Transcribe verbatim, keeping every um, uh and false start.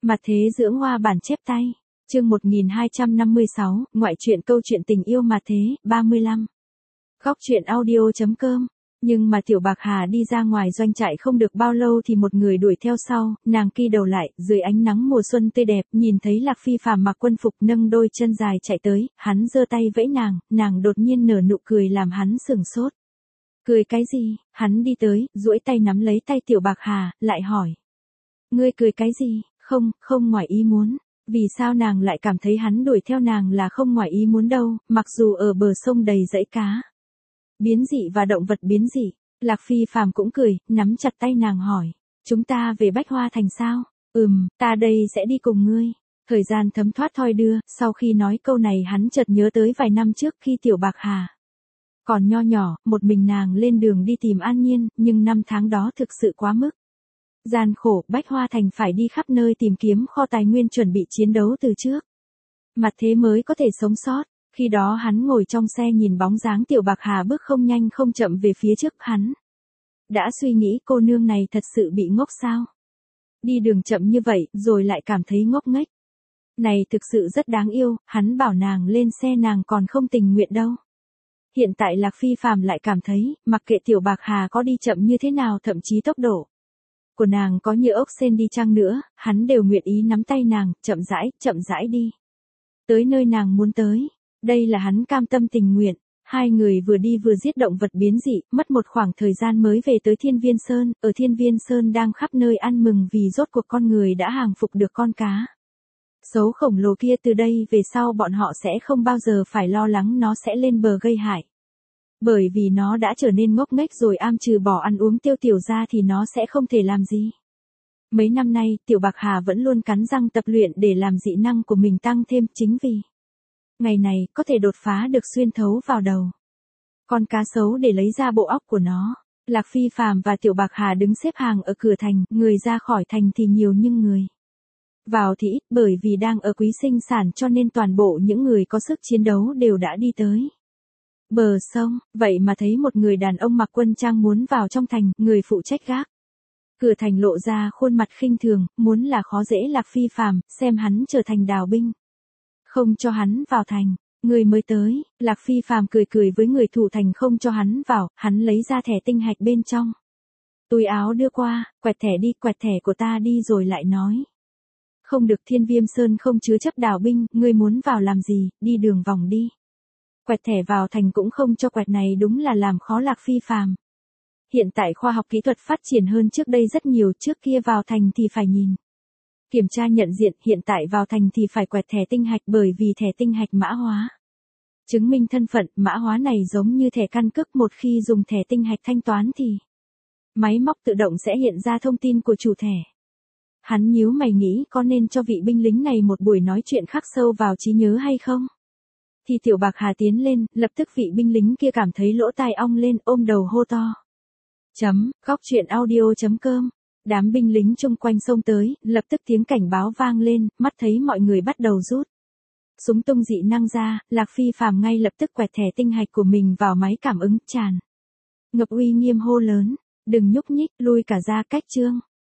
Mặt thế dưỡng hoa bản chép tay. Chương một nghìn hai trăm năm mươi sáu, ngoại truyện câu chuyện tình yêu mặt thế, ba mươi lăm. Góc truyện audio.com. Nhưng mà Tiểu Bạc Hà đi ra ngoài doanh trại không được bao lâu thì một người đuổi theo sau, nàng kỳ đầu lại, dưới ánh nắng mùa xuân tươi đẹp, nhìn thấy Lạc Phi Phàm mặc quân phục nâng đôi chân dài chạy tới, hắn giơ tay vẫy nàng, nàng đột nhiên nở nụ cười làm hắn sửng sốt. Cười cái gì? Hắn đi tới, duỗi tay nắm lấy tay Tiểu Bạc Hà, lại hỏi. Ngươi cười cái gì? Không, không ngoài ý muốn. Vì sao nàng lại cảm thấy hắn đuổi theo nàng là không ngoài ý muốn đâu, mặc dù ở bờ sông đầy dãy cá. Biến dị và động vật biến dị. Lạc Phi Phàm cũng cười, nắm chặt tay nàng hỏi. Chúng ta về Bách Hoa Thành sao? Ừm, ta đây sẽ đi cùng ngươi. Thời gian thấm thoát thoi đưa, sau khi nói câu này hắn chợt nhớ tới vài năm trước khi Tiểu Bạc Hà còn nho nhỏ, một mình nàng lên đường đi tìm An Nhiên, nhưng năm tháng đó thực sự quá mức gian khổ, Bách Hoa Thành phải đi khắp nơi tìm kiếm kho tài nguyên chuẩn bị chiến đấu từ trước. Mặt thế mới có thể sống sót. Khi đó hắn ngồi trong xe nhìn bóng dáng Tiểu Bạc Hà bước không nhanh không chậm về phía trước hắn. Đã suy nghĩ cô nương này thật sự bị ngốc sao? Đi đường chậm như vậy rồi lại cảm thấy ngốc nghếch. Này thực sự rất đáng yêu, hắn bảo nàng lên xe nàng còn không tình nguyện đâu. Hiện tại Lạc Phi Phàm lại cảm thấy, mặc kệ Tiểu Bạc Hà có đi chậm như thế nào thậm chí tốc độ của nàng có như ốc sên đi chăng nữa, hắn đều nguyện ý nắm tay nàng, chậm rãi, chậm rãi đi. Tới nơi nàng muốn tới. Đây là hắn cam tâm tình nguyện. Hai người vừa đi vừa giết động vật biến dị, mất một khoảng thời gian mới về tới Thiên Viên Sơn, ở Thiên Viên Sơn đang khắp nơi ăn mừng vì rốt cuộc con người đã hàng phục được con cá sấu khổng lồ kia, từ đây về sau bọn họ sẽ không bao giờ phải lo lắng nó sẽ lên bờ gây hại. Bởi vì nó đã trở nên ngốc nghếch rồi, am trừ bỏ ăn uống tiêu tiểu ra thì nó sẽ không thể làm gì. Mấy năm nay, Tiểu Bạc Hà vẫn luôn cắn răng tập luyện để làm dị năng của mình tăng thêm, chính vì ngày này, có thể đột phá được xuyên thấu vào đầu con cá sấu để lấy ra bộ óc của nó. Lạc Phi Phàm và Tiểu Bạc Hà đứng xếp hàng ở cửa thành, người ra khỏi thành thì nhiều nhưng người vào thì ít, bởi vì đang ở quý sinh sản cho nên toàn bộ những người có sức chiến đấu đều đã đi tới bờ sông, vậy mà thấy một người đàn ông mặc quân trang muốn vào trong thành, người phụ trách gác cửa thành lộ ra khuôn mặt khinh thường, muốn là khó dễ Lạc Phi Phàm, xem hắn trở thành đào binh. Không cho hắn vào thành, người mới tới. Lạc Phi Phàm cười cười với người thủ thành không cho hắn vào, hắn lấy ra thẻ tinh hạch bên trong túi áo đưa qua, quẹt thẻ đi, quẹt thẻ của ta đi rồi lại nói. Không được, Thiên Viêm Sơn không chứa chấp đào binh, ngươi muốn vào làm gì, đi đường vòng đi. Quẹt thẻ vào thành cũng không cho quẹt, này đúng là làm khó Lạc Phi Phàm. Hiện tại khoa học kỹ thuật phát triển hơn trước đây rất nhiều, trước kia vào thành thì phải nhìn kiểm tra nhận diện, hiện tại vào thành thì phải quẹt thẻ tinh hạch, bởi vì thẻ tinh hạch mã hóa chứng minh thân phận. Mã hóa này giống như thẻ căn cước, một khi dùng thẻ tinh hạch thanh toán thì máy móc tự động sẽ hiện ra thông tin của chủ thẻ. Hắn nhíu mày nghĩ có nên cho vị binh lính này một buổi nói chuyện khắc sâu vào trí nhớ hay không. Thì Tiểu Bạc Hà tiến lên, lập tức vị binh lính kia cảm thấy lỗ tai ong lên, ôm đầu hô to. Chấm, góc truyện audio.com. Đám binh lính chung quanh xông tới, lập tức tiếng cảnh báo vang lên, mắt thấy mọi người bắt đầu rút súng tung dị năng ra, Lạc Phi Phàm ngay lập tức quẹt thẻ tinh hạch của mình vào máy cảm ứng, tràn ngập uy nghiêm hô lớn. Đừng nhúc nhích, lui cả ra, cách chương.